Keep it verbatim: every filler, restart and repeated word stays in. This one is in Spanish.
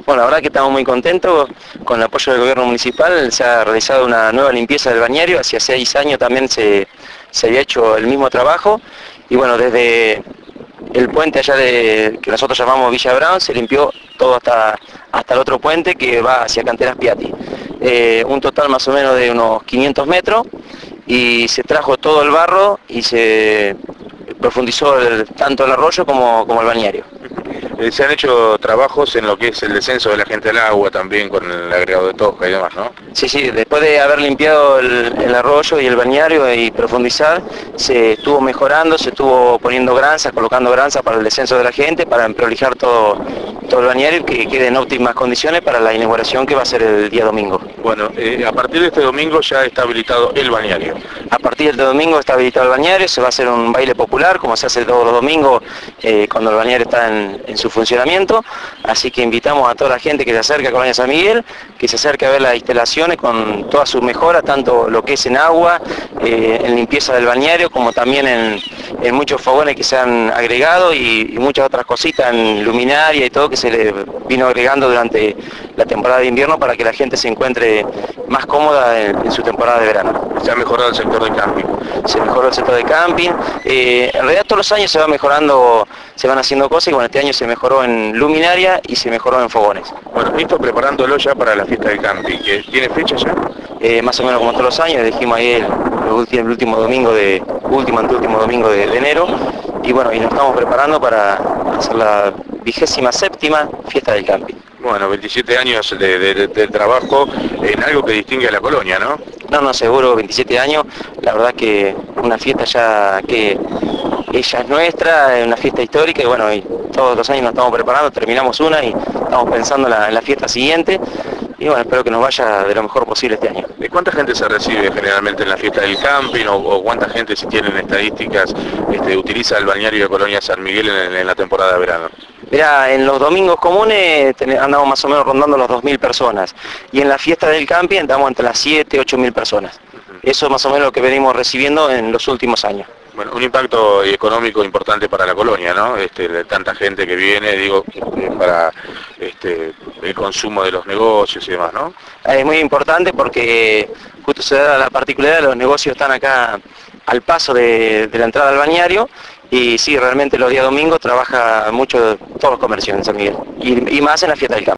Bueno, la verdad que estamos muy contentos con el apoyo del gobierno municipal. Se ha realizado una nueva limpieza del balneario. Hacía seis años también se, se había hecho el mismo trabajo. Y bueno, desde el puente allá de, que nosotros llamamos Villa Brown, se limpió todo hasta, hasta el otro puente que va hacia Canteras Piatti. Eh, un total más o menos de unos quinientos metros, y se trajo todo el barro y se profundizó el, tanto el arroyo como, como el balneario. Eh, se han hecho trabajos en lo que es el descenso de la gente al agua también con el agregado de toja y demás, ¿no? Sí, sí, después de haber limpiado el, el arroyo y el balneario y profundizar, se estuvo mejorando, se estuvo poniendo granza, colocando granza para el descenso de la gente, para prolijar todo, todo el balneario y que quede en óptimas condiciones para la inauguración que va a ser el día domingo. Bueno, eh, a partir de este domingo ya está habilitado el balneario. A partir de este domingo está habilitado el balneario, se va a hacer un baile popular, como se hace todos los domingos eh, cuando el balneario está en, en su funcionamiento, así que invitamos a toda la gente que se acerque a Colonia San Miguel, que se acerque a ver las instalaciones con todas sus mejoras, tanto lo que es en agua, eh, en limpieza del balneario, como también en, en muchos fogones que se han agregado y, y muchas otras cositas en luminaria y todo que se le vino agregando durante la temporada de invierno para que la gente se encuentre más cómoda en, en su temporada de verano. Se ha mejorado el sector de camping. Se mejoró el sector de camping. Eh, en realidad todos los años se va mejorando, se van haciendo cosas, y bueno, este año se mejoró en luminaria y se mejoró en fogones. Bueno, esto preparándolo ya para la fiesta del camping, ¿que tiene fecha ya? Eh, más o menos como todos los años, dijimos ahí el, el, último, el último domingo de, último anteúltimo domingo de, de enero, y bueno, y nos estamos preparando para hacer la vigésima séptima fiesta del camping. Bueno, veintisiete años de, de, de trabajo en algo que distingue a la colonia, ¿no? No, no, seguro, veintisiete años, la verdad que una fiesta ya que ella es nuestra, es una fiesta histórica, y bueno, y todos los años nos estamos preparando, terminamos una y estamos pensando en la, en la fiesta siguiente, y bueno, espero que nos vaya de lo mejor posible este año. ¿De cuánta gente se recibe generalmente en la fiesta del camping, o, o cuánta gente, si tienen estadísticas, este, utiliza el balneario de Colonia San Miguel en, en la temporada de verano? Mirá, en los domingos comunes andamos más o menos rondando los dos mil personas, y en la fiesta del camping andamos entre las siete, ocho mil personas. Eso es más o menos lo que venimos recibiendo en los últimos años. Bueno, un impacto económico importante para la colonia, ¿no? Este, de tanta gente que viene, digo, este, para este, el consumo de los negocios y demás, ¿no? Es muy importante porque justo se da la particularidad, los negocios están acá al paso de, de la entrada al balneario, y sí, realmente los días domingos trabaja mucho todos los comercios en San Miguel, y, y más en la fiesta del campo.